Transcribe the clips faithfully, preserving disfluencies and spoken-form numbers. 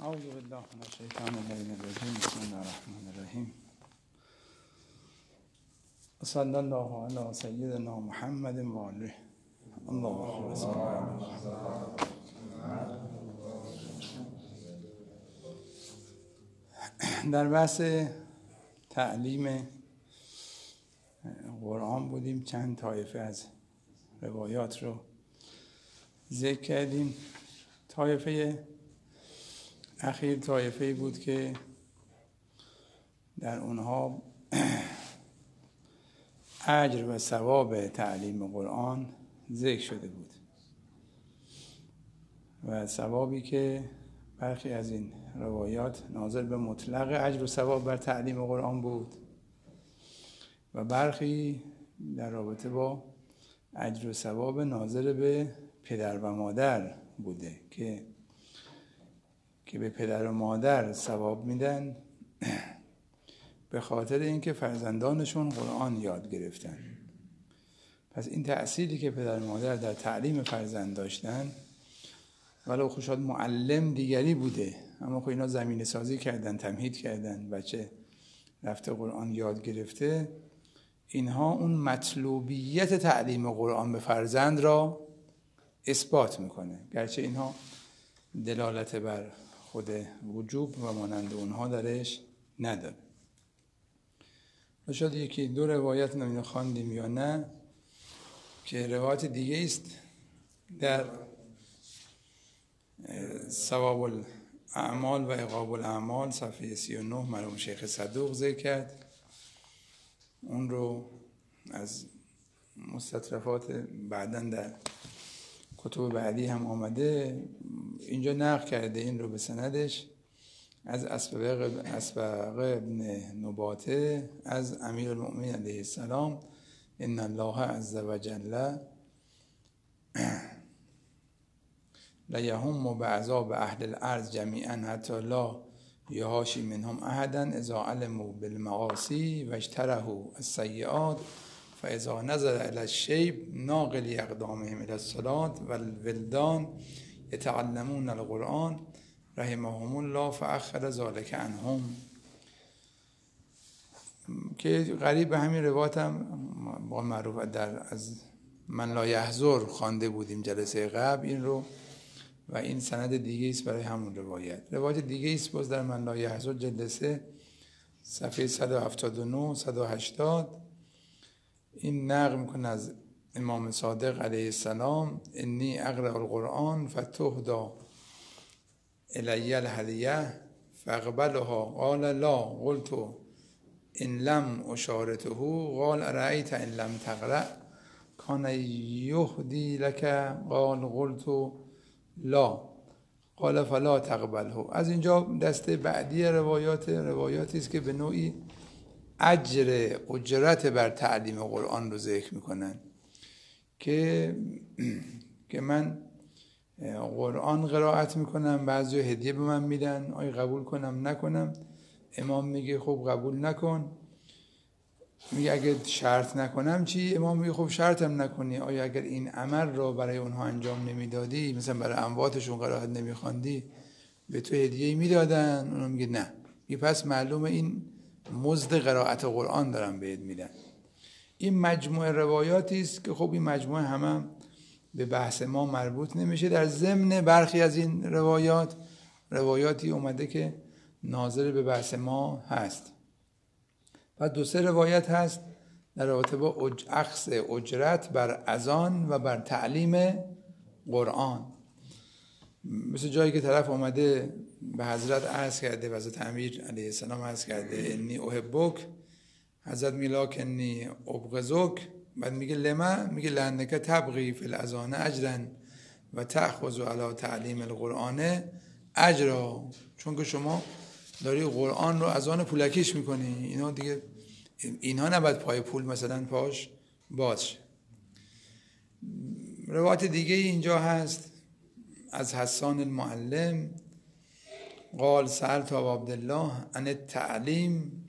اعوذ بالله من الشیطان الرجیم. بسم الله الرحمن الرحیم. صلی الله علی سیدنا محمد و آله. اللهم صل در بحث تعلیم قرآن بودیم. چند طایفه از روایات رو ذکر کردیم. طایفه اخیر طایفه‌ای بود که در اونها اجر و ثواب تعلیم قرآن ذکر شده بود و ثوابی که برخی از این روایات ناظر به مطلق اجر و ثواب بر تعلیم قرآن بود و برخی در رابطه با اجر و ثواب ناظر به پدر و مادر بوده که که به پدر و مادر ثواب میدن به خاطر اینکه فرزندانشون قرآن یاد گرفتن. پس این تأثیری که پدر و مادر در تعلیم فرزند داشتن، ولو خوشاد معلم دیگری بوده، اما خب اینا زمینه سازی کردن، تمهید کردن، بچه رفته قرآن یاد گرفته، اینها اون مطلوبیت تعلیم قرآن به فرزند را اثبات میکنه، گرچه اینها دلالت بر خود وجوب و مانند اونها درش نداره. و شاید یکی دو روایت نمیدونم خواندیم یا نه که روایت دیگه است در ثواب الاعمال و عقاب الاعمال صفحه سی و نه مرحوم شیخ صدوق ذکر کرد. اون رو از مستطرفات بعداً در کتب بعدی هم آمده، اینجا نقل کرده این رو به سندش از اسبق اسبق ابن نباته از امیر المؤمنین علیه السلام: ان الله عز وجل لیهم بعذاب اهل الارض جمیعا حتی لا یهاشی منهم احدا اذا علموا بالمعاصی و اجترحوا السیئات فاذا نظر الى الشیب ناقل اقدامهم الى الصلاة والولدان یتعلمون القرآن رحمهم الله فاخر ذلك عنهم. که قریب به همین روایت هم با معروف در از من لا یحضر خوانده بودیم جلسه قبل این رو و این سند دیگه است برای همون روایت. روایت دیگه است باز در من لا یحضر جلسه صفحه صد و هفتاد و نه صد و هشتاد این نقل میکنه از امام صادق علیه السلام: انی اقرأ القرآن فتهدی الی الهدیه فاقبلها قال لا قلت ان لم اشارته قال ارأیت ان لم تقرأ کان یهدی لك قال قلت لا قال فلا تقبله. از اینجا دسته بعدی روایات روایاتی است که به نوعی اجر اجرت بر تعلیم قرآن رو ذکر میکنن که که من قرآن قرائت میکنم، بعضی هدیه به من میدن، آیا قبول کنم نکنم؟ امام میگه خب قبول نکن. میگه اگه شرط نکنم چی؟ امام میگه خب شرطم نکنی. آیا اگر این عمل رو برای اونها انجام نمیدادی، مثلا برای امواتشون قرائت نمیخواندی، به تو هدیه میدادن؟ اونم میگه نه. میگه پس معلومه این مزد قرائت قرآن دارم بهت میدن. این مجموعه روایاتی است که خب این مجموعه هم, هم به بحث ما مربوط نمیشه. در ضمن برخی از این روایات روایاتی اومده که ناظر به بحث ما هست. و دو سه روایت هست در رابطه با اج... اخذ اجرت بر اذان و بر تعلیم قرآن. مثل جایی که طرف اومده به حضرت عرض کرده و حضرت امیر علیه السلام عرض کرده انی احبک، حضرت میلا کنی ابغضک، بعد میگه لما، میگه لانک تبغی فی الاذان اجرا و تأخذ علی تعلیم القرآن اجرا، چون که شما داری قرآن رو اذان پولکیش میکنی، اینا دیگه اینها نباید پای پول مثلا پاش باز. روایت دیگه اینجا هست از حسان المعلم قال سألت ابا عبدالله عن التعلیم،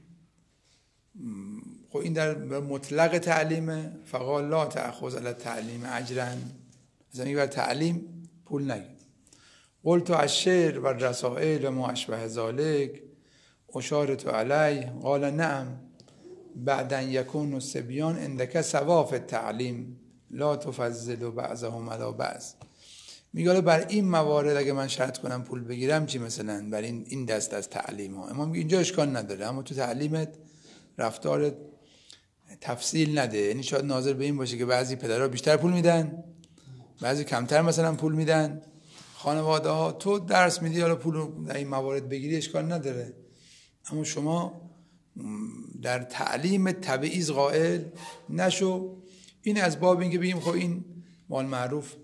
خب این در مطلق تعلیمه، فقال لا تأخذ علی تعلیم اجرا، مثلا این بر تعلیم پول نگیر. قلت الشعر و الرسائل و ما اشبه ذلك اشارت علی قال نعم بعد ان یکون الصبیان عندک سواف التعلیم لا تفضل بعضهم علی بعض. میگه بر این موارد اگه من شرط کنم پول بگیرم چی، مثلا بر این این دست از تعلیم ها. امام میگه اینجا اشکال نداره، اما تو تعلیمت رفتارت تفصیل نده. یعنی شاید ناظر به این باشه که بعضی پدرها بیشتر پول میدن، بعضی کمتر مثلا پول میدن. خانواده ها تو درس میدی، حالا پول در این موارد بگیری اشکال نداره، اما شما در تعلیم تبعیض قائل نشو. این از باب این که بگیم خب این مال معروف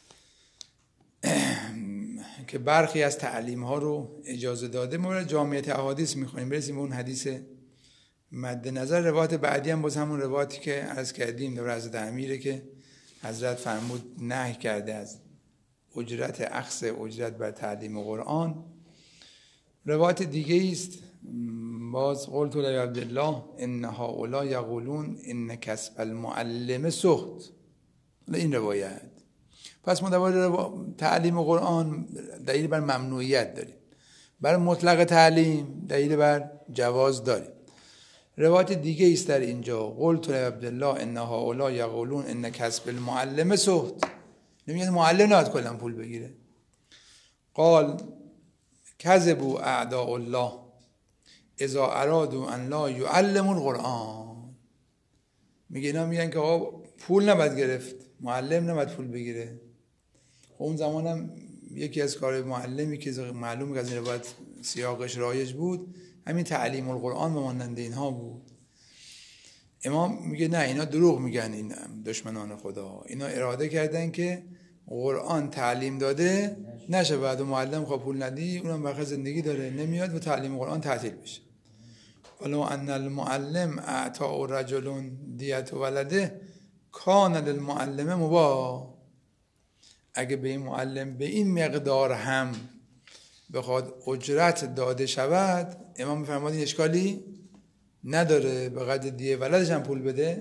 که برخی از تعلیم ها رو اجازه داده. ما جامعه احادیث میخونیم، برسیم به اون حدیث مد نظر. روایت بعدی هم باز همون روایتی که عرض کردیم در حضرت امیره که حضرت فرمود نهی کرده از اجرت اخذ اجرت بر تعلیم قرآن. روایت دیگه است باز قلت لعبدالله ان هؤلاء یقولون ان کسب المعلم سخط. این روایت. پس ما در تعلیم قرآن دلیل بر ممنوعیت داریم، بر مطلق تعلیم دلیل بر جواز داریم. روایت دیگه است در اینجا قلت لعبدالله ان هؤلاء یقولون ان کسب المعلم سخط. نمیگه معلم نباید کلا پول بگیره. قال کذبوا اعداء الله اذا ارادوا ان لا يعلموا القرآن. میگه اینا میگن که آقا پول نباید گرفت، معلم نباید پول بگیره. اون زمانم یکی از کار معلمی که معلومه که از این روایت سیاقش رایج بود همین تعلیم القرآن و مانند اینها بود. امام میگه نه اینا دروغ میگن، این دشمنان خدا اینا اراده کردن که قرآن تعلیم داده نشه، بعد معلم خب پول ندی اونم برخی زندگی داره نمیاد و تعلیم قرآن تعطیل بشه. ولو ان المعلم اعطا رجل دیت ولده کان للمعلم مباح. اگه به این معلم به این مقدار هم بخواد اجرت داده شود، امام میفرماد این اشکالی نداره، به قدر دیه ولدش هم پول بده،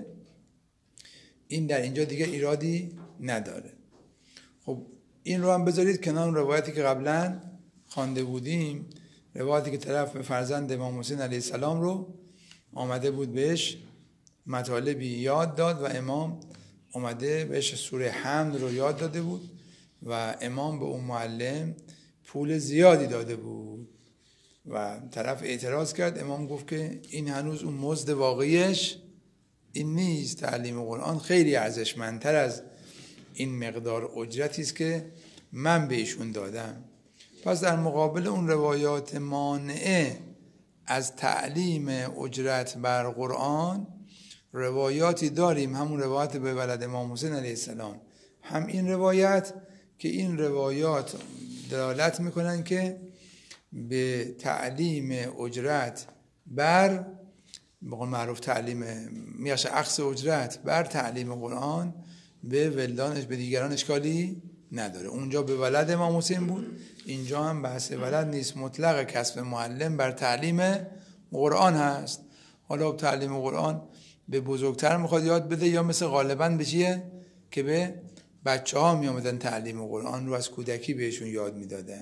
این در اینجا دیگه ایرادی نداره. خب این رو هم بذارید کنار روایتی که قبلا خوانده بودیم، روایتی که طرف به فرزند امام حسین علیه السلام رو آمده بود بهش مطالبی یاد داد و امام آمده بهش سوره حمد رو یاد داده بود و امام به اون معلم پول زیادی داده بود و طرف اعتراض کرد. امام گفت که این هنوز اون مزد واقعیش این نیست، تعلیم قرآن خیلی ارزشمندتر از این مقدار اجرتی است که من بهشون دادم. پس در مقابل اون روایات مانعه از تعلیم اجرت بر قرآن روایاتی داریم، همون روایت به ولد امام حسین علیه السلام، هم این روایت که این روایات دلالت میکنن که به تعلیم اجرت بر بقول معروف تعلیم میاش اخذ اجرت بر تعلیم قرآن به ولدانش به دیگران اشکالی نداره. اونجا به ولد امام حسین بود، اینجا هم بحث ولد نیست، مطلق کسب معلم بر تعلیم قرآن هست. حالا تعلیم قرآن به بزرگتر میخواد یاد بده یا مثل غالباً به چیه که به بچه ها می آمدن تعلیم قرآن رو از کودکی بهشون یاد میدادن.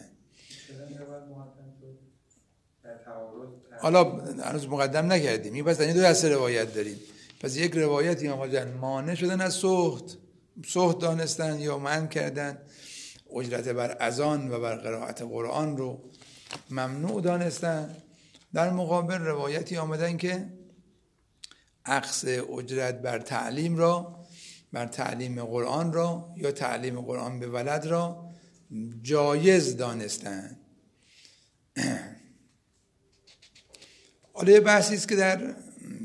حالا هنوز مقدم نکردیم، این پس در این دو دسته روایت داریم. پس یک روایتی آمدن مانع شدن از سخط، سخط دانستن یا منع کردن، اجرت بر اذان و بر قرائت قرآن رو ممنوع دانستن. در مقابل روایتی آمدن که اخذ اجرت بر تعلیم را، بر تعلیم قرآن را یا تعلیم قرآن به ولد را جایز دانستن. حالا یه بحثی است که در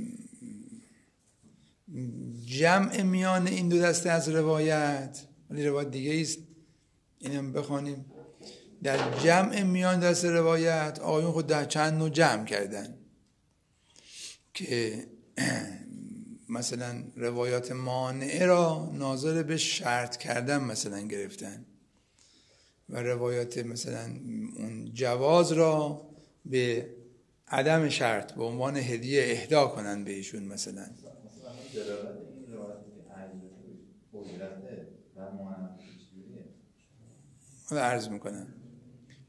جمع میان این دو دسته از روایت، ولی روایت دیگه است اینم بخوانیم، در جمع میان دسته روایت آقایون خود در چند نوع جمع کردن که مثلا روایات مانعه را ناظر به شرط کردن مثلا گرفتن و روایات مثلا اون جواز را به عدم شرط به عنوان هدیه اهدا کنن بهشون. مثلا مثلا دلالت این روایتی که اجرت اجرت و معنا چجوریه؟ عرض میکنم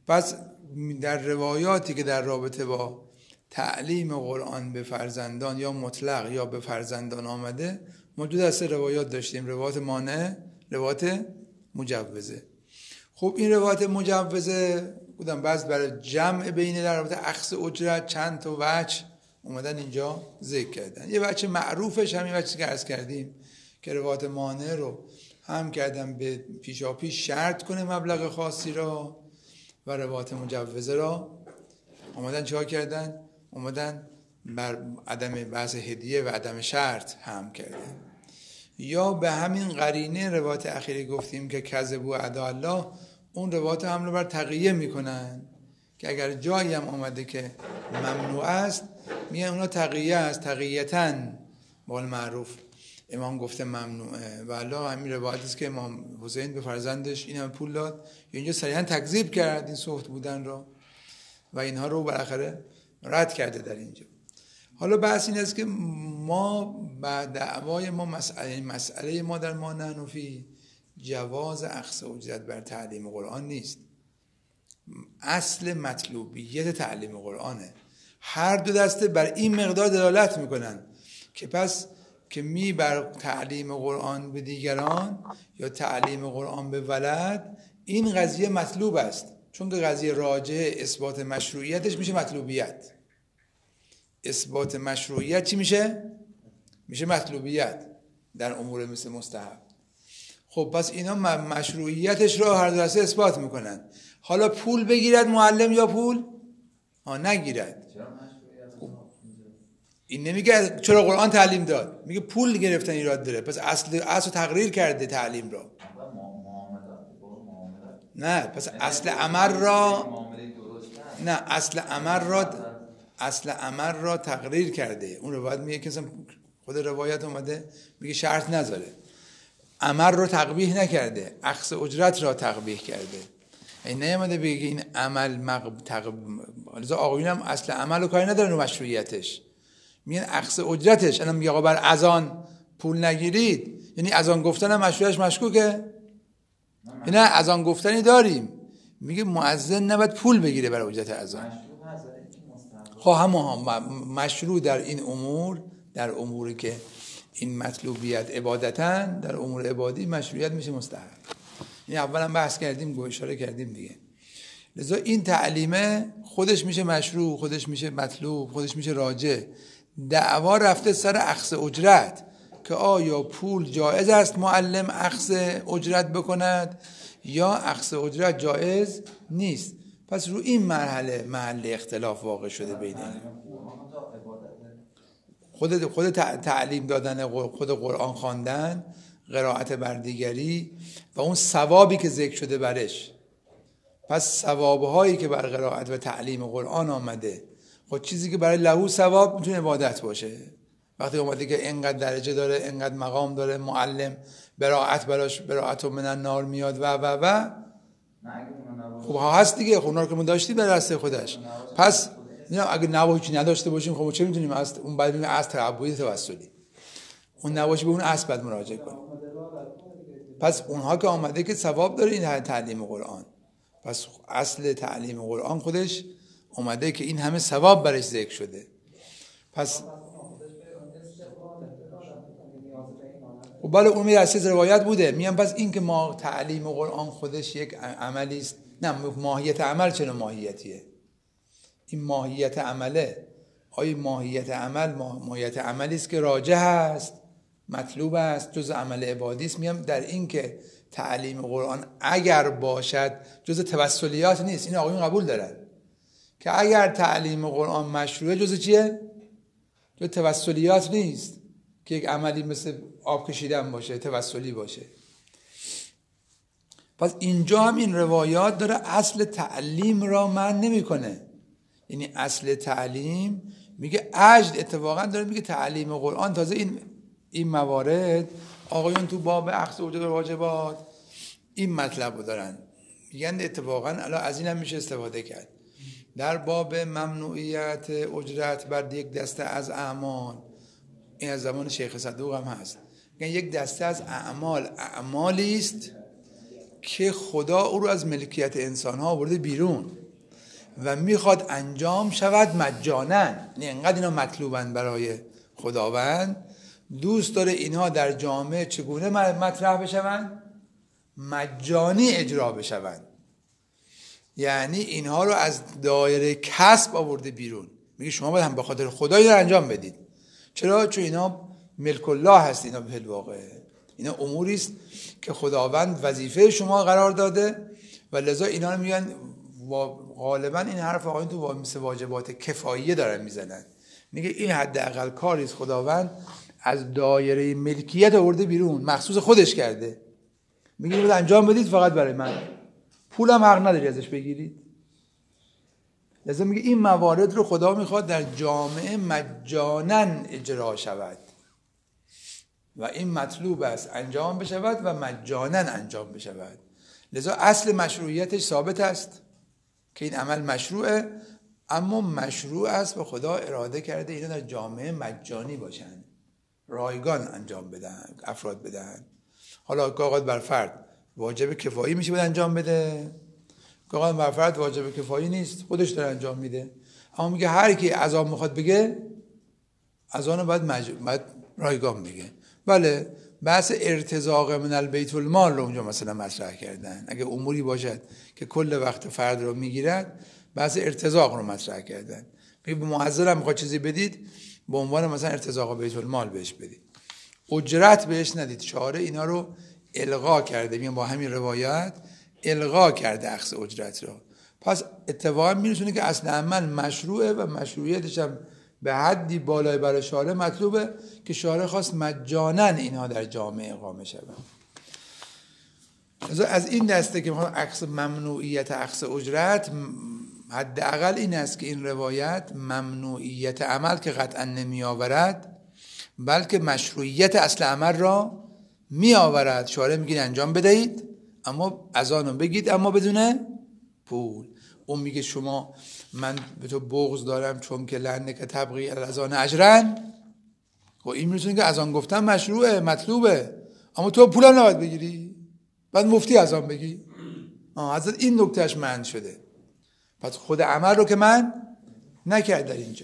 پس در روایاتی که در رابطه با تعلیم قرآن به فرزندان یا مطلق یا به فرزندان آمده، موجود است روایات داشتیم، روایات مانع، روایات مجوزه. خب این روایات مجوزه بودن بعض برای جمع بین در رابطه اخذ اجرت چند تا وجه اومدن اینجا ذکر کردن. یه وجه معروفش همین وجهی که عرض کردیم که روایات مانع رو هم کردن به پیشا پیش شرط کنه مبلغ خاصی را و روایات مجوزه را اومدن چهار کردن؟ اومدن بر عدم بحث هدیه و عدم شرط هم کردن. یا به همین قرینه روایت اخیری گفتیم که کذبوا اعداء الله، اون روایت هم رو بر تقیه میکنن که اگر جایی هم اومده که ممنوع است میگن اونا تقیه است، تقیه‌تاً بال معروف امام گفته ممنوعه. و الله همین روایتی است که امام حسین به فرزندش این هم پول داد، اینجا صریحاً تکذیب کرد این صحبت بودن رو و اینها رو بالاخره رد کرده در اینجا. حالا بحث این است که ما بعد دعوای ما مسئله مسئله ما در ما نحنفی جواز اخذ اجرت بر تعلیم قرآن نیست، اصل مطلوبیت تعلیم قرآنه. هر دو دسته بر این مقدار دلالت میکنن که پس که می بر تعلیم قرآن به دیگران یا تعلیم قرآن به ولد این قضیه مطلوب است، چون که قضیه راجع اثبات مشروعیتش میشه مطلوبیت. اثبات مشروعیت چی میشه؟ میشه مطلوبیت در امور مثل مستحب. خب پس اینا مشروعیتش رو هر دسته اثبات میکنن. حالا پول بگیرد معلم یا پول ها نگیرد، خب این نمیگه چرا قرآن تعلیم داد، میگه پول گرفتن ایراد داره، پس اصل اصل تقریر کرده تعلیم را. نه پس اصل عمل را نه اصل عمل را اصل عمل را تقریر کرده. اون روایت میگه که خود روایت اومده میگه شرط نذاره، عمل رو تقبیح نکرده، اخذ اجرت را تقبیح کرده. این نیامده بگه این عمل مق تق... لذا آقایون هم اصل عمل رو کاری ندارن رو مشروعیتش، میگن اخذ اجرتش. الان میگه آقا بر اذان پول نگیرید، یعنی اذان گفتن هم مشروعش مشکوکه؟ نه اذان گفتنی داریم، میگه مؤذن نباید پول بگیره برای اجرت اذان. خب هم مشروع در این امور، در اموری که این مطلوبیت عبادتاً، در امور عبادی مشروعیت میشه مستحب. این اولا بحث کردیم، گوه اشاره کردیم دیگه. لذا این تعلیمه خودش میشه مشروع، خودش میشه مطلوب، خودش میشه راجع. دعوا رفته سر اخذ اجرت که آیا پول جایز است معلم اخذ اجرت بکند یا اخذ اجرت جایز نیست. پس رو این مرحله محل اختلاف واقع شده بین خود خود تعلیم دادن، خود قرآن خواندن، قرائت بر دیگری و اون ثوابی که ذکر شده برش. پس ثوابهایی که بر قرائت و تعلیم قرآن آمده، خود چیزی که برای لهو ثواب میتونه عبادت باشه. وقتی اومده که اینقدر درجه داره، اینقدر مقام داره، معلم براءت براش براءت من النار میاد و و و خب ها هست دیگه. خب اونا رو که ما داشتیم در دسته خودش. پس اگه نواهی نداشته باشیم خب چه میتونیم از اون بعد ببینیم از تعبدی توسلی اون نواشی به اون اصل بعد مراجعه کنیم. پس اونها که آمده که ثواب داره این تعلیم قرآن، پس اصل تعلیم قرآن خودش آمده که این همه ثواب برش ذکر شده. پس و بله اون میرسه روایت بوده میگم. پس این که ما تعلیم قرآن خودش یک عملی است، نه ماهیت عمل چه ماهیتیه؟ این ماهیت عمله. آیا ماهیت عمل ماهیت عملی است که راجح است، مطلوب است، جز عمل عبادی است؟ میگم در این که تعلیم قرآن اگر باشد جز توسلیات نیست. این آقایون قبول دارن که اگر تعلیم قرآن مشروعه جز چیه؟ جز توسلیات نیست که یک عملی مثل آب کشیدن باشه، توسلی باشه. پس اینجا هم این روایات داره اصل تعلیم را من نمیکنه. یعنی اصل تعلیم میگه عجد، اتفاقا داره میگه تعلیم قرآن. تازه این این موارد آقایون تو باب اخذ اجرت واجبات این مطلب رو دارن میگن. اتفاقا الان از این هم میشه استفاده کرد در باب ممنوعیت اجرت بر یک دسته از اعمال. این از زمان شیخ صدوق هم هست. میگن یک دسته از اعمال اعمالی است که خدا او رو از ملکیت انسان ها آورده بیرون و میخواد انجام شود مجانا. یعنی انقدر اینا مطلوبن برای خداوند، دوست داره اینها در جامعه چگونه مطرح بشوند؟ مجانی اجرا بشوند. یعنی اینها رو از دایره کسب آورده بیرون. میگه شما باید هم به خاطر خدا اینا رو انجام بدید. چرا؟ چون اینا ملک الله هست. اینا به الواقع اینا اموری است که خداوند وظیفه شما قرار داده و لذا اینا رو میگن. غالبا این حرف آقایون تو مثل واجبات کفاییه دارن میزنن. میگه این حداقل کاری است خداوند از دایره ملکیت آورده بیرون، مخصوص خودش کرده. میگه اینو انجام بدید فقط برای من، پولم حق نداری ازش بگیرید. لذا میگه این موارد رو خدا میخواد در جامعه مجانا اجرا شود و این مطلوب است انجام بشود و مجانا انجام بشود. لذا اصل مشروعیتش ثابت است که این عمل مشروعه، اما مشروع است و خدا اراده کرده اینا در جامعه مجانی باشن، رایگان انجام بدن، افراد بدن. حالا گاهی بر فرد واجب کفایی میشه باید انجام بده، گاهی بر فرد واجب کفایی نیست، خودش داره انجام میده. اما میگه هر کی اذان میخواد بگه، اذان باید مج... باید رایگان بگه. بله، بحث ارتزاق من البیت المال رو اونجا مثلا مطرح کردن. اگه اموری باشد که کل وقت فرد رو میگیرد، بحث ارتزاق رو مطرح کردن. میگه به معذر هم میخواد چیزی بدید، به عنوان مثلا ارتزاق بیت المال بهش بدید، اجرت بهش ندید. شارع اینا رو الغا کرده، میگن با همین روایت الغا کرده اخذ اجرت رو. پس اتفاقا میرسونه که اصل عمل مشروعه و مشروعیتش هم به حدی بالای برای شارع مطلوبه که شارع خواست مجانا اینها در جامعه اقامه شود. از این دسته که میخوام اخذ ممنوعیت اخذ اجرت، حداقل این است که این روایت ممنوعیت عمل که قطعا نمی آورد، بلکه مشروعیت اصل عمل را می آورد. شارع میگه انجام بدهید، اما اذانو بگید، اما بدون پول. اون میگه شما من به تو بغض دارم چون که لعنه که تبغی الاذان اجرن. و این میرسونه که اذان گفتن مشروعه، مطلوبه، اما تو پول نباید بگیری، بعد مفتی اذان بگی. آه حضرت این نکتهش مند شده. پس خود عمل رو که من نکرد در اینجا.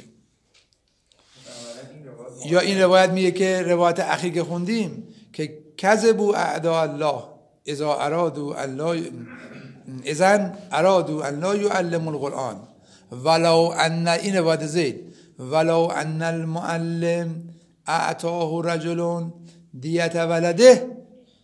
یا این روایت میگه که روایت اخیر که خوندیم که کذبوا اعداء الله اذا ارادوا الله اذن ارادوا ان لا يعلموا القرآن ولو ان، این روایت زید، ولو ان المعلم اعطاه رجل دیت ولده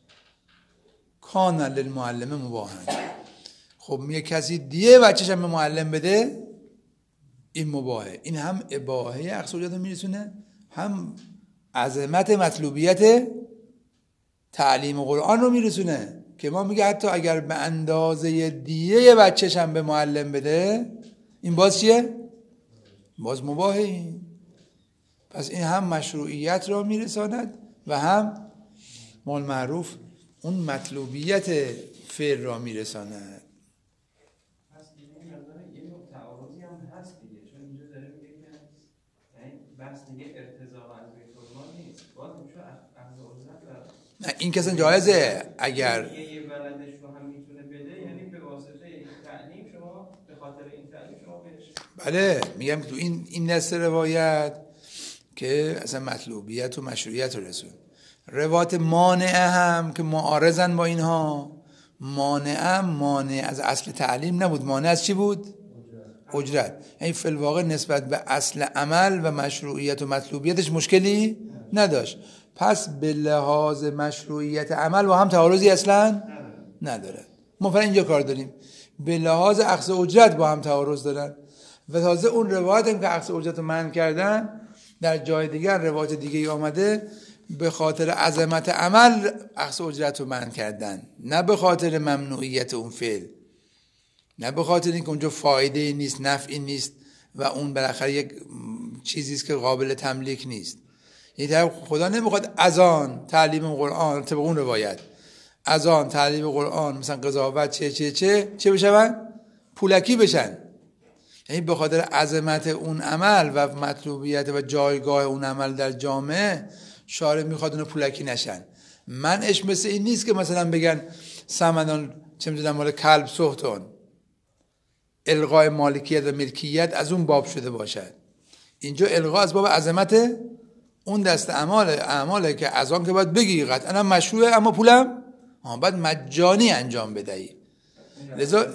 کان للمعلم مباحا. خب میگه کسی دیه بچه‌ش هم به معلم بده، این مباحه. این هم اباحه اخذ اجرت میرسونه، هم عظمت مطلوبیت تعلیم قرآن رو میرسونه که ما میگه حتی اگر به اندازه دیه بچه‌ش هم به معلم بده، این باز چیه؟ باز مباحه. این پس این هم مشروعیت رو میرساند و هم مال معروف اون مطلوبیت فعل را میرساند. پس این مقدار یه نوع تعارضی هم هست دیگه، چون اینجا داره میگه که یعنی بحث دیگه ارتزاق از بیت المال نیست، باز میشه اخذ اجرت. نه این کسان جایزه اگر یه ولدش رو هم میتونه بده، یعنی به واسطه این تعلیم شما، به خاطر این تعلیم شما بهش. بله میگم تو این این نص روایت که اصلا مطلوبیت و مشروعیت رو رسون. روایت مانعه هم که معارضن با اینها، مانعه مانع از اصل تعلیم نبود، مانع از چی بود؟ اجرت. یعنی فی الواقع نسبت به اصل عمل و مشروعیت و مطلوبیتش مشکلی نداشت. پس به لحاظ مشروعیت عمل با هم تعارضی اصلا نداره. ما فقط اینجا کار داریم، به لحاظ اخذ اجرت با هم تعارض دارن. و تازه اون روایت هم که اخذ اجرت رو منع کردن، در جای دیگر روایت دیگه ای آمده به خاطر عظمت عمل اخذ اجرت رو منع کردن، نه به خاطر ممنوعیت اون فعل، نه به خاطر اینکه اونجا فایده نیست، نفعی نیست و اون بالاخره یک چیزی است که قابل تملیک نیست. یعنی خدا نمیخواد اذان تعلیم قرآن طبق اون روایت، اذان تعلیم قرآن مثلا قضاوت چه چه چه چه بشن؟ پولکی بشن. یعنی به خاطر عظمت اون عمل و مطلوبیت و جایگاه اون عمل در جامعه، شارع میخواد اونو پولکی نشن. منش مثل این نیست که مثلا بگن ثمن چه میدونم مال کلب سختون، الغای مالکیت و ملکیت از اون باب شده باشد. اینجا الغا از باب عظمت اون دست اعمال اعماله که از آن که باید بگی قطعا مشروعه اما پولم ها باید مجانی انجام بدهی. لذا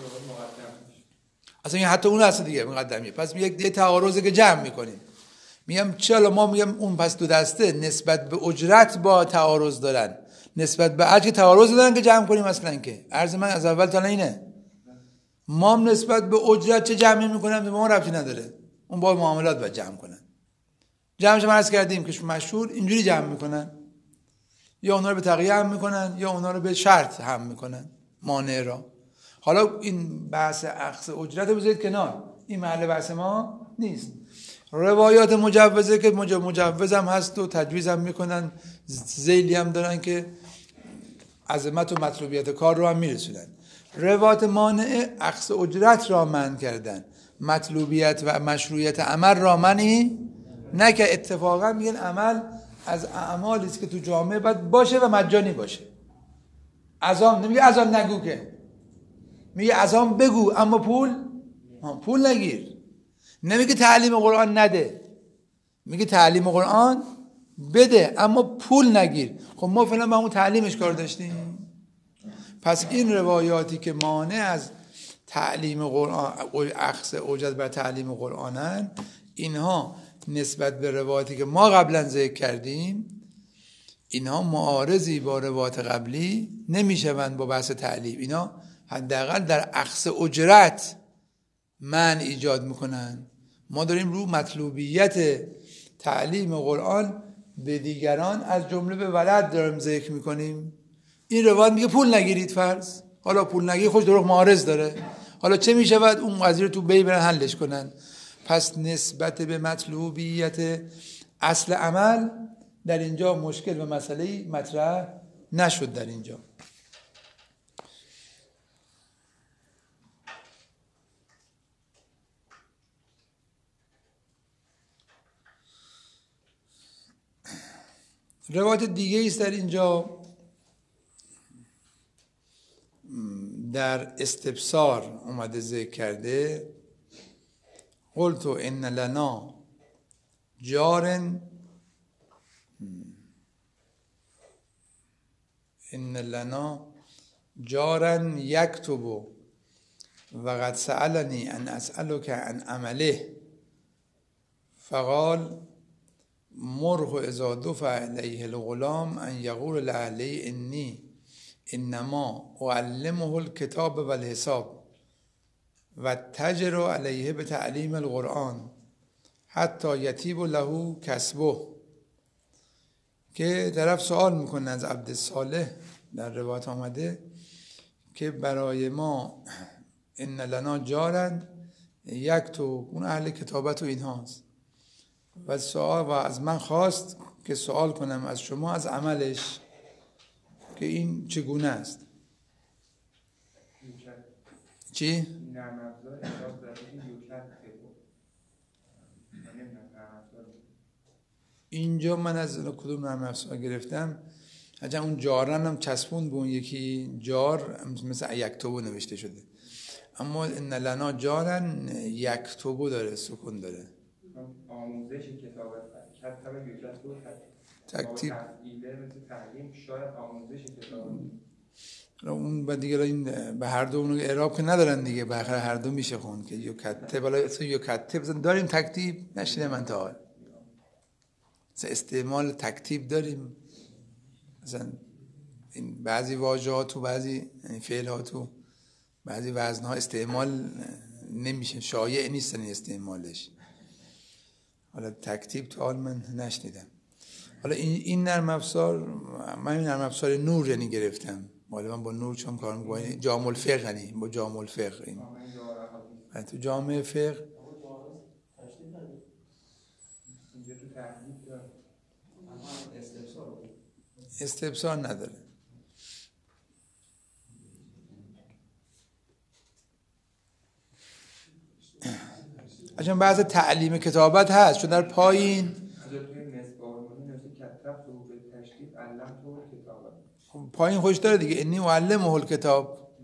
اصلا این حتی اون هست دیگه مقدمیه. پس یک تعارضی که جمع میکنیم، میگم چرا ما میگم اون پس دو دسته نسبت به اجرت با تعارض دارن، نسبت به اجر تعارض دارن که جمع کنیم. اصلا که عرض من از اول تا اینه، ما هم نسبت به اجرت چه جمعی میکنم به ما ربطی نداره، اون با معاملات باید جمع کنن. جمعش ما عرض کردیم که مشهور اینجوری جمع میکنن، یا اونا رو به تقیه هم میکنن یا اونا رو به شرط هم میکنن مانع را. حالا این بحث اخذ اجرت رو بذارید کنار، این محل بحث ما نیست. روایات مجوزه که مجوز هم هست و تجویز هم میکنن، ذیلی هم دارن که عظمت و مطلوبیت کار رو هم میرسونن. روایات مانع اخذ اجرت را منع کردن، مطلوبیت و مشروعیت عمل را منعی نه، که اتفاقا میگن عمل از اعمالی است که تو جامعه باید باشه و مجانی باشه. اذان نمیگه اذان نگو، که میگه اذان بگو اما پول پول نگیر. نمیگه تعلیم قرآن نده، میگه تعلیم قرآن بده اما پول نگیر. خب ما فعلا با اون تعلیمش کار داشتیم. پس این روایاتی که مانع از تعلیم قرآن، اخذ اجرت بر تعلیم قرآنن، اینها نسبت به روایاتی که ما قبلا ذکر کردیم، اینها معارضی با روایات قبلی نمیشوند با بحث تعلیم. اینا حداقل در اخذ اجرت منع ایجاد میکنن. ما داریم رو مطلوبیت تعلیم قرآن به دیگران از جمله به ولد داریم ذکر میکنیم. این روایت میگه پول نگیرید فرض، حالا پول نگیرید خوش دروغ معارض داره، حالا چه میشود؟ اون قضیه رو تو بی برن حلش کنن. پس نسبت به مطلوبیت اصل عمل در اینجا مشکل و مسئله مطرح نشد. در اینجا روایت دیگه است در اینجا در استبصار اومده ذکر کرده، قلت ان لنا جارن ان لنا جارن یکتب و قد سألنی ان اسألک عن عمله فقال مرغ اذا دفع الیه الغلام ان یقول لأهله انی انما اعلمه الکتاب و الحساب و تجر علیه به تعلیم القرآن حتی یتیب له کسبه. که طرف سوال میکنه از عبد صالح، در روایت آمده که برای ما ان لنا جارن یکتب، اون اهل کتابت و این هاست، و سوال و از من خواست که سوال کنم از شما از عملش که این چگونه است. چی؟ اینجا من از کدوم نرم افزار گرفتم، اجا اون جارن هم چسبون به اون یکی جار مثل یکتبو نوشته شده، اما ان لنا جارن یکتبو داره، سکون داره. آموزش کتابت کتاب یوجد رو تکتیب تعلیم شاید آموزش کتابت اون بعد دیگه این به هر دو اون اعراب که ندارن دیگه، به آخر هر دو میشه خون که یو کتب بالا یو کتب داریم، تکتیب نشیده من تا حال مثلا استعمال تکتیب داریم، مثلا این بعضی واژه‌ها تو بعضی فعل‌ها تو بعضی وزن‌ها استعمال نمیشه، شایع نیستن استعمالش. حالا تکتیب تو حال من نشنیدم. حالا این این نرم افزار، من این نرم افزار نور یعنی گرفتم، غالبا با نور چون کار می‌کنم، جامع الفقه یعنی با جامع الفقه این تو جامع فقه استبصار نداره. اصلا بحث تعلیم کتابت هست، چون در پایین پایین خوش داره دیگه، انی معلمه الکتاب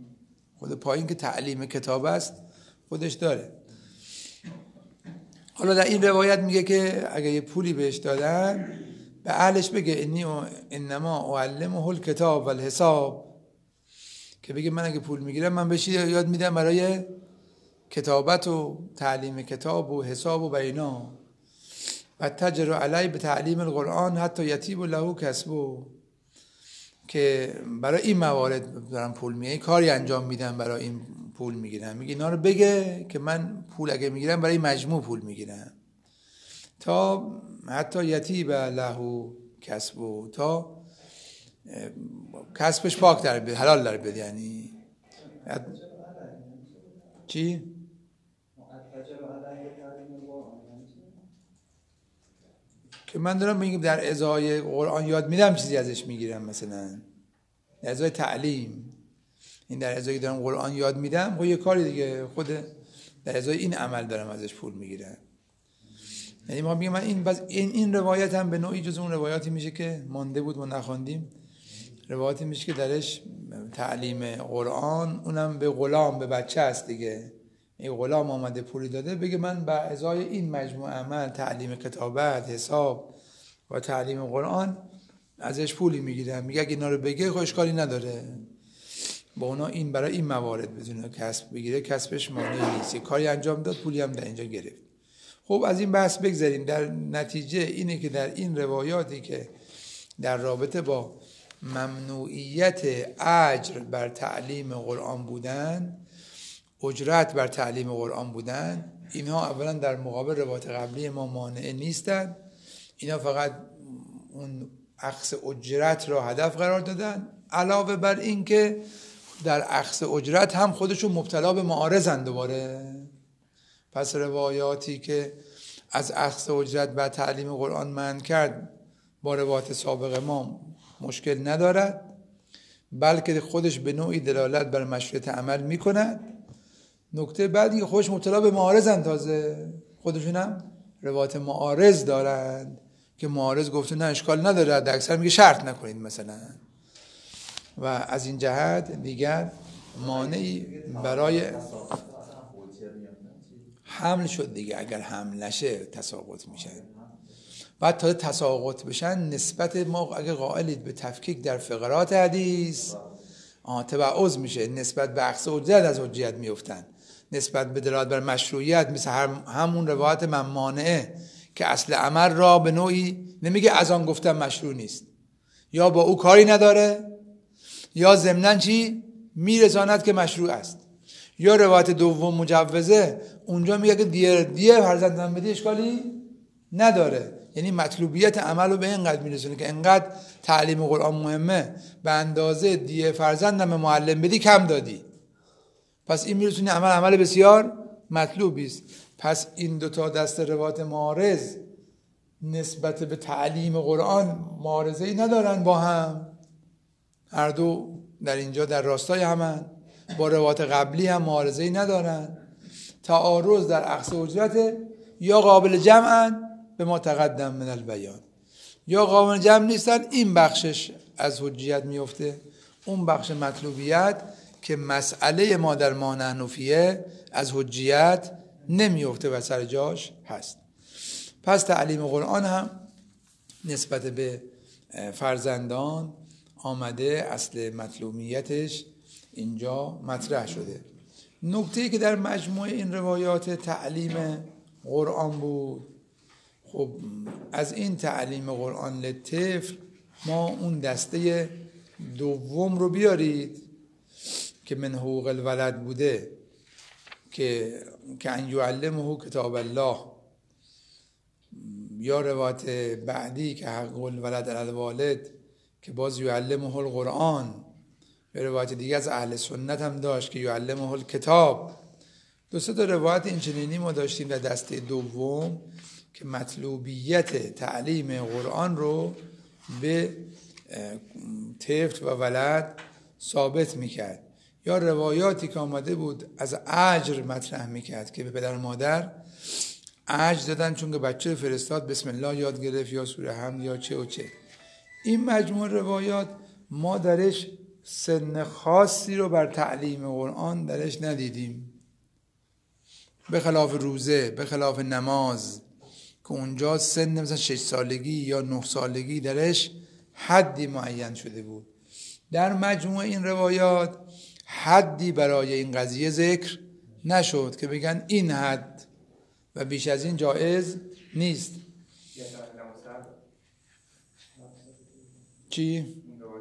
خود پایین که تعلیم کتاب است خودش داره. حالا در این روایت میگه که اگه یه پولی بهش دادن به اهلش بگه انی و انما اعلمه الکتاب و الحساب، که بگه من اگه پول میگیرم من بهش یاد میدم برای کتابت و تعلیم کتاب و حساب و بینا. و تجر علی به تعلیم القرآن حتی یتیب له کسبه، که برای این موارد دارم پول میگیرم، کاری انجام میدم برای این پول میگیرم. میگه اینا رو بگه که من پول اگه میگیرم برای مجموع پول میگیرم، تا حتی یتیب له کسبه، تا کسبش پاک در بیاد، حلال در بیاد. یعنی چی؟ که من دارم میگم در ازای قرآن یاد میدم چیزی ازش میگیرم، مثلا در ازای تعلیم، این در ازای دارم قرآن یاد میدم خب یه کاری دیگه، خود در ازای این عمل دارم ازش پول میگیرم. یعنی ما میگم من این بس این این روایت هم به نوعی جز اون روایاتی میشه که مانده بود ما نخوندیم، روایتی میشه که درش تعلیم قرآن اونم به غلام، به بچه است دیگه. این غلام آمده پولی داده، بگه من به ازای این مجموع عمل، تعلیم کتابت، حساب و تعلیم قرآن ازش پولی میگیرم. میگه اگه اینا رو بگه خب اشکالی نداره، با اونا این برای این موارد بدونه کسب بگیره، کسبش مانعی نیست، یه کاری انجام داد پولی هم در اینجا گرفت. خب از این بحث بگذاریم. در نتیجه اینه که در این روایاتی که در رابطه با ممنوعیت اجر بر تعلیم قرآن بودن، اجرت بر تعلیم قرآن بودن، اینها اولا در مقابل روایت قبلی ما مانع نیستن، اینا فقط اون اخذ اجرت را هدف قرار دادن، علاوه بر این که در اخذ اجرت هم خودشون مبتلا به معارضن دوباره. پس روایاتی که از اخذ اجرت بر تعلیم قرآن منع کرد با روایت سابق ما مشکل ندارد، بلکه خودش به نوعی دلالت بر مشروعیت عمل میکند. نکته بعدی که خودش مبتلا به معارضن، تازه خودشون هم روایت معارض دارند که معارض گفته نه اشکال نداره، اکثر میگه شرط نکنید مثلا، و از این جهت دیگر مانعی برای حمل شد دیگه. اگر حمل نشه تساقط میشه. بعد تا تساقط بشن نسبت ما اگه قائلید به تفکیک در فقرات حدیث تبعض میشه، نسبت به اخذ اجرت از حجیت میفتن، نسبت به دلالت بر مشروعیت مثل هم همون روایت من مانعه که اصل عمل را به نوعی نمیگه از آن گفتم مشروع نیست، یا با او کاری نداره، یا ضمناً چی میرساند که مشروع است، یا روایت دوم مجوزه اونجا میگه که دیه دیه فرزندم بدی اشکالی نداره. یعنی مطلوبیت عمل رو به اینقدر میرسونه که اینقدر تعلیم قرآن مهمه، به اندازه دیه فرزندم معلم بدی کم دادی، پس این میرسونه عمل عمل بسیار مطلوبی است. پس این دوتا دست روایت معارض نسبت به تعلیم قرآن معارضه‌ای ندارن با هم، هر دو در اینجا در راستای همن، با روایت قبلی هم معارضه‌ای ندارن. تعارض در اخذ اجرت یا قابل جمعن به ما تقدم من البیان، یا قابل جمع نیستن، این بخشش از حجیت میفته، اون بخش مطلوبیت که مسئله ما در ما نحن فیه از حجیت نمیفته و سر جاش هست. پس تعلیم قرآن هم نسبت به فرزندان آمده، اصل مطلوبیتش اینجا مطرح شده. نکته‌ای که در مجموع این روایات تعلیم قرآن بود، خب از این تعلیم قرآن لطفل ما اون دسته دوم رو بیارید که من حقوق الولد بوده، که که ان یعلمه کتاب الله، یا روایت بعدی که حق الولد علی الوالد که باز یعلمه القرآن، به روایت دیگه از اهل سنت هم داشت که یعلمه الکتاب. دو سه تا روایت این چنینی ما داشتیم در دسته دوم که مطلوبیت تعلیم قرآن رو به طفل و ولد ثابت میکرد، یا روایاتی که آمده بود از اجر مطرح میکرد که به پدر و مادر اجر دادن چون که بچه فرستاد بسم الله یاد گرفت یا سوره حمد یا چه و چه. این مجموع روایات ما درش سن خاصی رو بر تعلیم قرآن درش ندیدیم، به خلاف روزه، به خلاف نماز که اونجا سن مثلا شش سالگی یا نه سالگی درش حدی معین شده بود. در مجموع این روایات حدی برای این قضیه ذکر نشد که بگن این حد و بیش از این جایز نیست. چی؟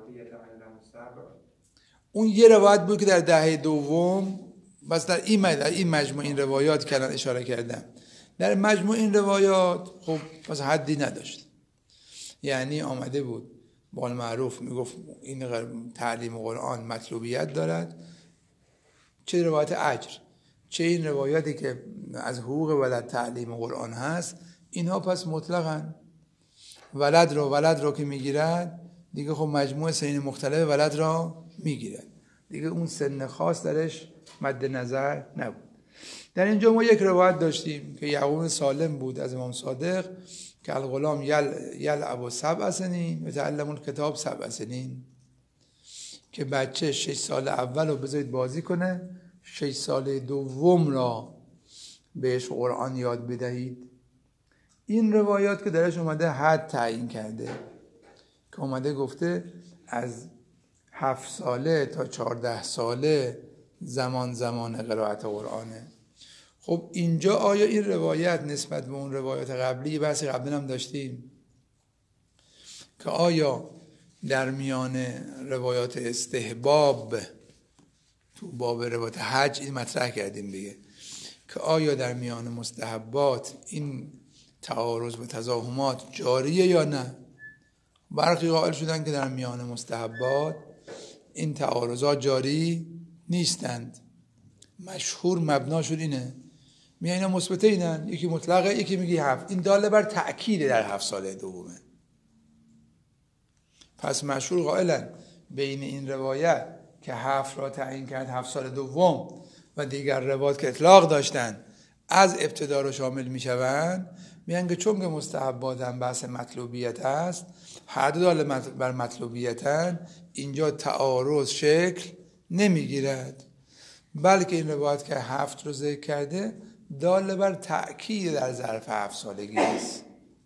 اون یه روایت بود که در دهه دوم، بس در این در این مجموع این روایات که الان اشاره کردم، در مجموع این روایات خب پس حدی نداشت. یعنی آمده بود بال معروف میگفت این تعلیم قرآن مطلوبیت دارد، چه روایت اجر چه این روایاتی که از حقوق ولد تعلیم قرآن هست، اینها پس مطلقاً ولد رو ولد رو که میگیرد دیگه خب مجموع سنین مختلف ولد را میگیرد، دیگه اون سن خاص درش مد نظر نبود. در اینجا ما یک روایت داشتیم که یعقوب سالم بود از امام صادق که الغلام یل یلعب سبع سنین و تعلم الکتاب سبع سنین، که بچه شش سال اول رو بذارید بازی کنه، شش سال دوم را بهش قرآن یاد بدهید. این روایات که درش اومده حد تعیین کرده که اومده گفته از هفت ساله تا چهارده ساله زمان زمان قرائت قرآنه. خب اینجا آیا این روایت نسبت به اون روایات قبلی، بحث قبلی هم داشتیم که آیا در میان روایات استحباب تو باب روایات حج این مطرح کردیم دیگه که آیا در میان مستحبات این تعارض و تزاحمات جاریه یا نه؟ برخی قائل شدن که در میان مستحبات این تعارضات جاری نیستند. مشهور مبنا شد اینه، میگن اینا مثبته اینن، یکی مطلقه یکی میگه هفت، این داله بر تأکید در هفت ساله دومه. پس مشهور قائلن بین این روایت که هفت را تعیین کرد هفت سال دوم و دیگر روایات که اطلاق داشتن از ابتدا رو شامل میشوند، میگن که چون که مستحبات هم بحث مطلوبیت است، هر دو داله بر مطلوبیتن، اینجا تعارض شکل نمیگیرد، بلکه این روایت که هفت رو ذکر کرده داله بر تأکید در ظرف هفت سالگی است.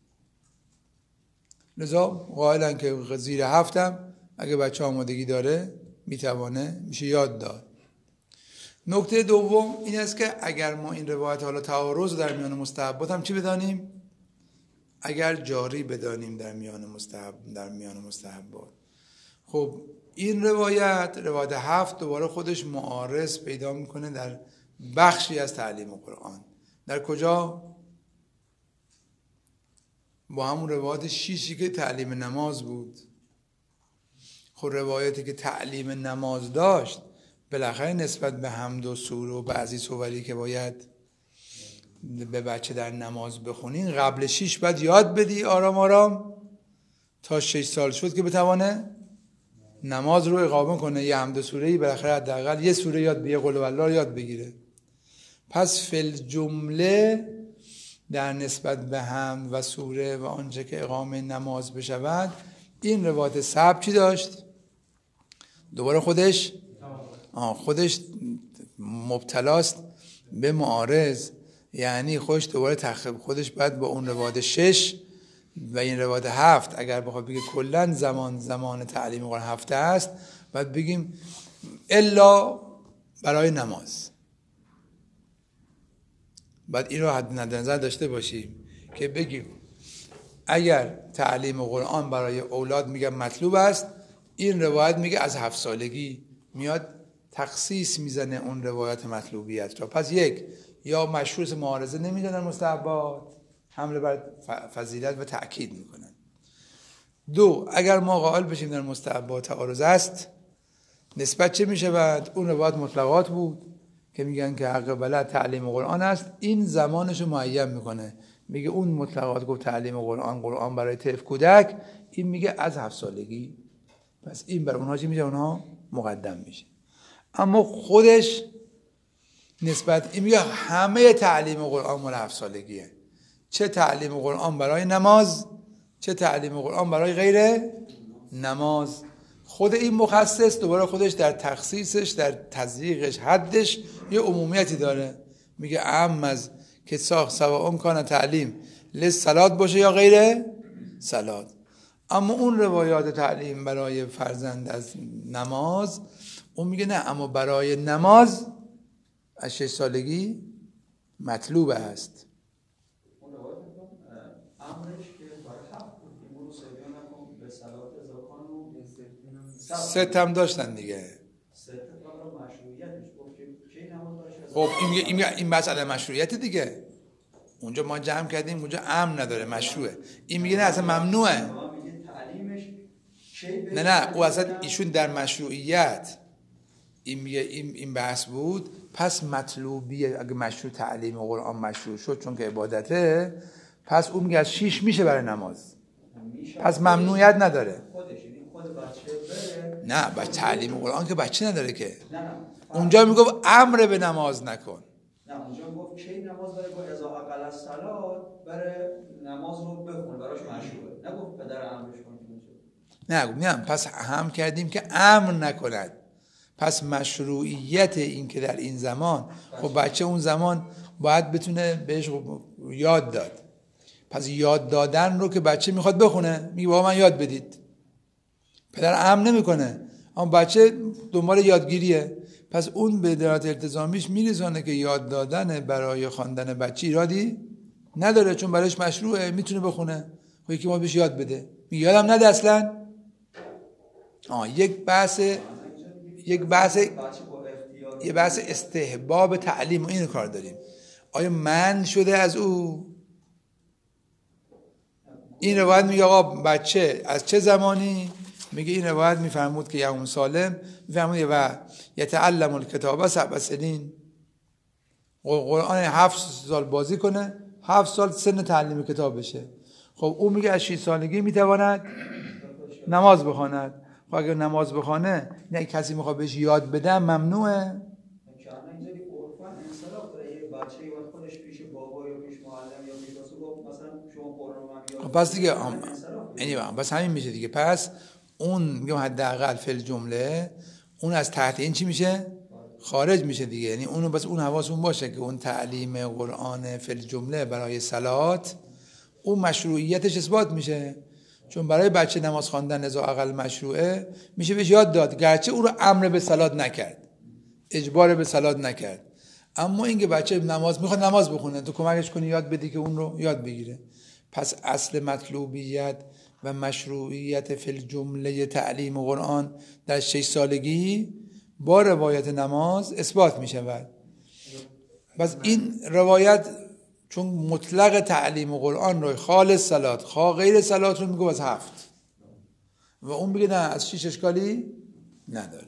لذا قائلن که زیر هفتم اگه بچه آمادگی داره میتوانه میشه یاد داد. نکته دوم این است که اگر ما این روایت حالا تعارض در میان مستحبات هم چی بدانیم؟ اگر جاری بدانیم در میان مستحب در میان مستحبات، خب این روایت روایت هفت دوباره خودش معارض پیدا میکنه در بخشی از تعلیم قرآن. در کجا؟ با همون روایت شیشی که تعلیم نماز بود. خب روایتی که تعلیم نماز داشت بالاخره نسبت به حمد و سور و بعضی سوری که باید به بچه در نماز بخونین قبل شیش باید یاد بدی آرام آرام تا شش سال شد که بتوانه نماز رو اقامه کنه، یه حمد و سوره‌ای بالاخره حداقل یه سوره یاد بگیره، قل هوالله رو یاد بگیره. پس فل جمله در نسبت به حمد و سوره و آنچه که اقامه نماز بشود این روایت سبب چی داشت؟ دوباره خودش آه خودش مبتلاست به معارض، یعنی خوش دوباره تخریب خودش بعد با اون روایت شش و این روایت هفت اگر بخواد بگه کلن زمان زمان تعلیم قرآن هفته است، بعد بگیم الا برای نماز. بعد این رو حد نظر داشته باشیم که بگیم اگر تعلیم قرآن برای اولاد میگه مطلوب است، این روایت میگه از هفت سالگی میاد تخصیص میزنه اون روایت مطلوبیت را. پس یک، یا مشروط معارضه نمیدونن مستحبات، حمله بر فضیلت و تأکید میکنن. دو، اگر ما قائل بشیم در مستحبات تعارض است، نسبت چه میشود؟ اون روایت مطلقات بود که میگن که حق بلد تعلیم قرآن است، این زمانشو معین میکنه، میگه اون مطلقات گفت تعلیم قرآن قرآن برای طفل کودک، این میگه از هفت سالگی، پس این بر اونها چی میشه؟ اونها مقدم میشه. اما خودش نسبت این میگه همه تعلیم قرآن مال هفت سالگیه، چه تعلیم قرآن برای نماز چه تعلیم قرآن برای غیر نماز. خود این مخصص دوباره خودش در تخصیصش، در تضییقش، حدش یه عمومیتی داره. میگه اهم از که ساخ سواء کان تعلیم للصلات باشه یا غیره صلات. اما اون روایات تعلیم برای فرزند از نماز، اون میگه نه، اما برای نماز از شش سالگی مطلوب است. اون روایت امرش که برای حق بود این رو سبیان نکن به صلات ازاکان و ست هم داشتن دیگه. ست برای مشروعیتش گفت که چه نماز باشه. خب این میگه این, این مسئله مشروعیت دیگه. اونجا ما جمع کردیم اونجا امر نداره، مشروعه. این میگه نه اصلا ممنوعه. نه نه او اصلا ایشون در مشروعیت این میگه این این بحث بود. پس مطلوبیه اگه مشروع تعلیم قرآن مشروع شد چون که عبادته، پس اون میگه از شیش میشه برای نماز، پس ممنوعیت نداره. نه بچه تعلیم قرآن که بچه نداره که. اونجا میگفت امر به نماز نکن. نه اونجا گفت کی نماز برای گفت ازا اقل از صلات برای نماز رو بخون براش مشروعه. نگفت پدر امرش کن. نه میگم پس هم کردیم که امر نکند. پس مشروعیت این که در این زمان خب بچه اون زمان باید بتونه بهش یاد داد. پس یاد دادن رو که بچه میخواد بخونه، میگه بابا من یاد بدید. پدر امر نمیکنه اما بچه دنبال یادگیریه. پس اون به درات التزامیش میرسونه که یاد دادن برای خواندن بچه ایرادی نداره چون برایش مشروعه، میتونه بخونه. خب یکی ما بهش یاد بده، میگه یادم نده اصلا. آه یک بحث یک بحث یه بحث استحباب تعلیم و این کار داریم. آیا من شده از او؟ این روایت میگه آقا بچه از چه زمانی؟ میگه این روایت میفرمود که یوم سالم میفرمود و یتعلم الکتاب سبع سنین، قرآن هفت سال بازی کنه، هفت سال سن تعلیم کتاب بشه. خب اون میگه از شش سالگی میتواند نماز بخواند. خب اگر نماز بخونه نه کسی میخواد بهش یاد بده ممنوعه. خب پس دیگه یعنی بس همین میشه دیگه. پس اون میگم حداقل فی الجمله اون از تحت این چی میشه؟ خارج میشه دیگه. یعنی اونو بس اون حواسون باشه که اون تعلیم قرآن فی الجمله برای صلات اون مشروعیتش اثبات میشه. چون برای بچه نماز خواندن ازا اقل مشروعه میشه بهش یاد داد، گرچه او رو امر به صلات نکرد، اجبار به صلات نکرد. اما اینکه بچه نماز میخواد نماز بخونه تو کمکش کنی یاد بدی که اون رو یاد بگیره. پس اصل مطلوبیت و مشروعیت فی الجمله تعلیم قرآن در شش سالگی با روایت نماز اثبات میشود. پس این روایت چون مطلق تعلیم قرآن رو خالص صلات خواه غیر صلات رو میگه از هفت و اون بگه نه از شیش اشکالی نداره.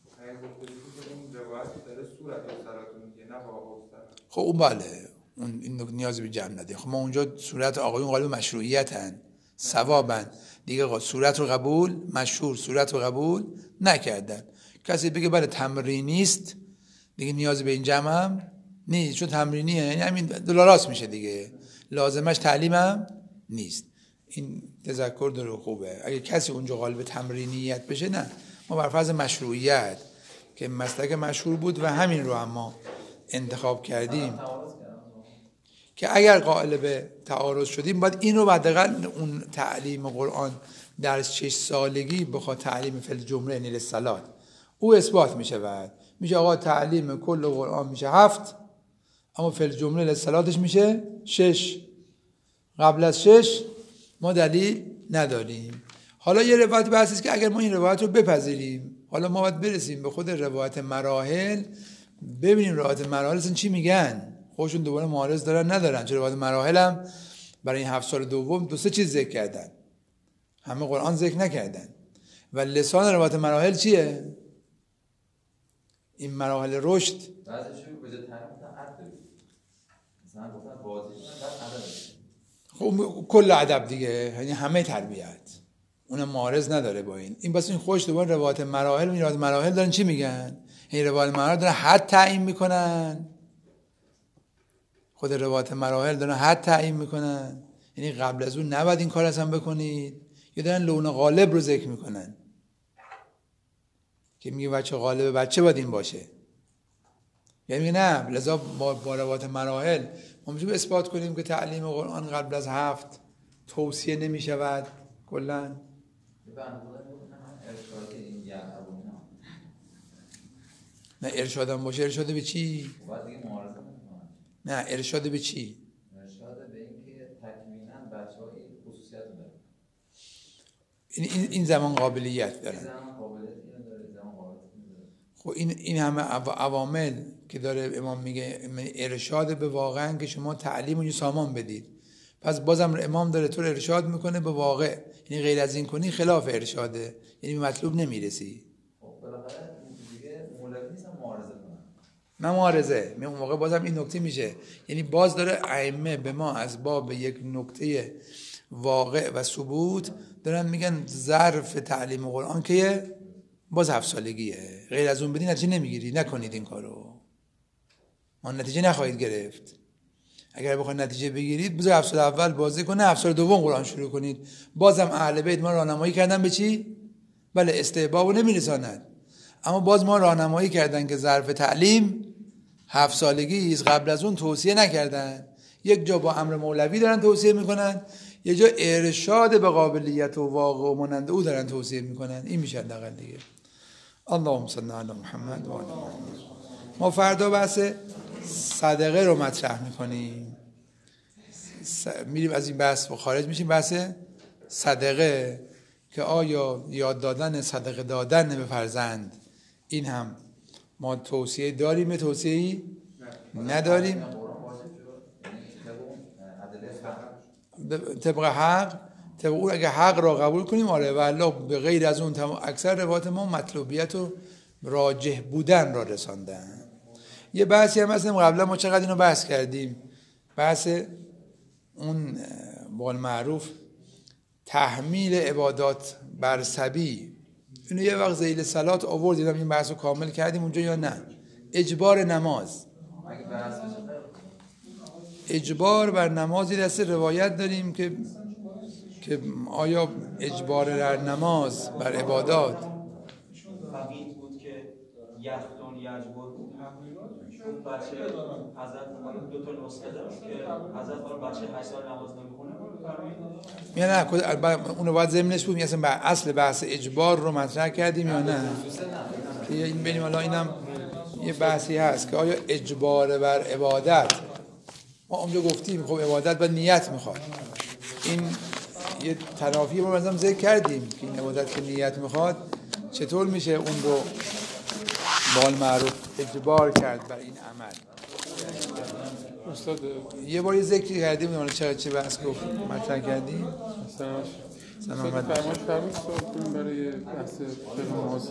خب اون بله اون این نیازی به جمع نده. خب ما اونجا صورت آقایون قالب مشروعیت هن ثوابن دیگه، صورت رو قبول مشهور صورت رو قبول نکردن. کسی بگه بله تمرینی است دیگه نیازی به این جمع هم نیست چون تمرینیه، یعنی همین دلاراست میشه دیگه، لازمش تعلیمم نیست. این تذکر داره خوبه. اگه کسی اونجا قالب تمرینیت بشه نه، ما بر فرض مشروعیت که مسلک مشهور بود و همین رو اما انتخاب کردیم که اگر قائل به تعارض شدیم باید این رو حداقل اون تعلیم قرآن در شش سالگی بخواد تعلیم فی الجمله نیل صلات او اثبات میشه. بعد میشه آقا تعلیم کل قرآن میشه هفت اما فی الجمله للصلاتش میشه شش. قبل از شش ما دلیل نداریم. حالا یه روایت بحث است که اگر ما این روایت رو بپذیریم، حالا ما باید برسیم به خود روایت مراحل ببینیم روایت مراحل اصلا چی میگن. خودشون دوباره معارض دارن ندارن. چون روایت مراحل هم برای این هفت سال دوم دو سه چیز ذکر کردن، همه قرآن ذکر نکردن. و لسان روایت مراحل چیه؟ این مراحل رشد خب کل ادب دیگه، یعنی همه تربیت، اون معارض نداره با این. این بس این خوش دوباره روایت مراحل، این روایت مراحل دارن چی میگن؟ این روایت مراحل دارن حد تعیین میکنن. خود روایت مراحل دارن حد تعیین میکنن، یعنی قبل از اون نباید این کار اصلا بکنید. یا دارن لون غالب رو ذکر میکنن. که میگه بچه غالب بچه باید این باشه. یعنی نه، لذا با, با روایت مراحل ما میتونیم اثبات کنیم که تعلیم قرآن قبل از هفت توصیه نمی شود کلا. نه ارشادم باشه، ارشاد به چی؟ نه ارشاد به چی؟ ارشاد به این که تکمیلا بچه‌ها این خصوصیت رو دارن. این این این زمان قابلیت دارن. این زمان قابلیت اینو داره، زمان قابلیت داره. خب این این همه عوامل که داره امام میگه ارشاد به واقعا که شما تعلیم و سامان بدید. پس بازم امام داره تو ارشاد میکنه به واقع. یعنی غیر از این کنی خلاف ارشاده. یعنی به مطلوب نمیرسی. خب بالاخره دیگه مولوی نیستم معارضه کنن. نه معارضه. اون موقع بازم این نکته میشه. یعنی باز داره ائمه به ما از باب یک نکته واقع و ثبوت دارن میگن ظرف تعلیم قرآن که باز هفت سالگیه. غیر از اون بدین نتیجه نمیگیری. نکنید این کارو. ما نتیجه نخواهید گرفت. اگر بخواید نتیجه بگیرید بذار هفت سال اول بازی کنه، هفت سال دوم قرآن شروع کنید. بازم اهل بیت ما راهنمایی کردن به چی؟ بله استحبابو نمیرساند. اما باز ما راهنمایی کردن که ظرف تعلیم هفت سالگی است. قبل از اون توصیه نکردن. یک جا با امر مولوی دارن توصیه میکنن، یه جا ارشاد به قابلیت و واقع و مانند او دارن توصیه میکنن. این میشه حداقل دیگه. اللهم صل علی محمد و آل محمد. ما فردا بحث صدقه رو مطرح میکنیم. میریم از این بحث و خارج میشیم. بحث صدقه که آیا یاد دادن صدقه دادن به فرزند این هم ما توصیه داریم، توصیه‌ای نداریم. طبق حق، طبق اون اگه حق را قبول کنیم آره، و الله به غیر از اون اکثر روایات ما مطلوبیت و راجح بودن را رساندن. یه بحثی هم هستیم قبلا ما چقدر اینو بحث کردیم، بحث اون بقول معروف تحمیل عبادات بر صبی. اینو یه وقت ذیل صلات آوردیم این بحث رو کامل کردیم اونجا یا نه؟ اجبار نماز، اجبار بر نمازی دست روایت داریم که که آیا اجبار در نماز بر عبادات فقید بود که یختون یجبر بود. اون بچه حضرت دو تا نسخه داشت که حضرت بار بچه هشت سال نماز نمیخونه یا نه اونو باید ضمنش بود مثلا اصل بحث اجبار رو مطرح کردیم یا نه؟ این ببینیم الان اینم یه بحثی هست که آیا اجبار بر عبادت، ما اونجا گفتیم خب عبادت باید نیت میخواد. این یه تنافی رو مثلا ذکر کردیم که این عبادت که نیت میخواد چطور میشه اون رو بال معروف اجبار کرد بر این عمل. استاد یه بار یه ذکری کردیم اون چه چه بحث گفت مطرح کردیم. سلام. سلام. فرمایش فرمایش برای بحث نماز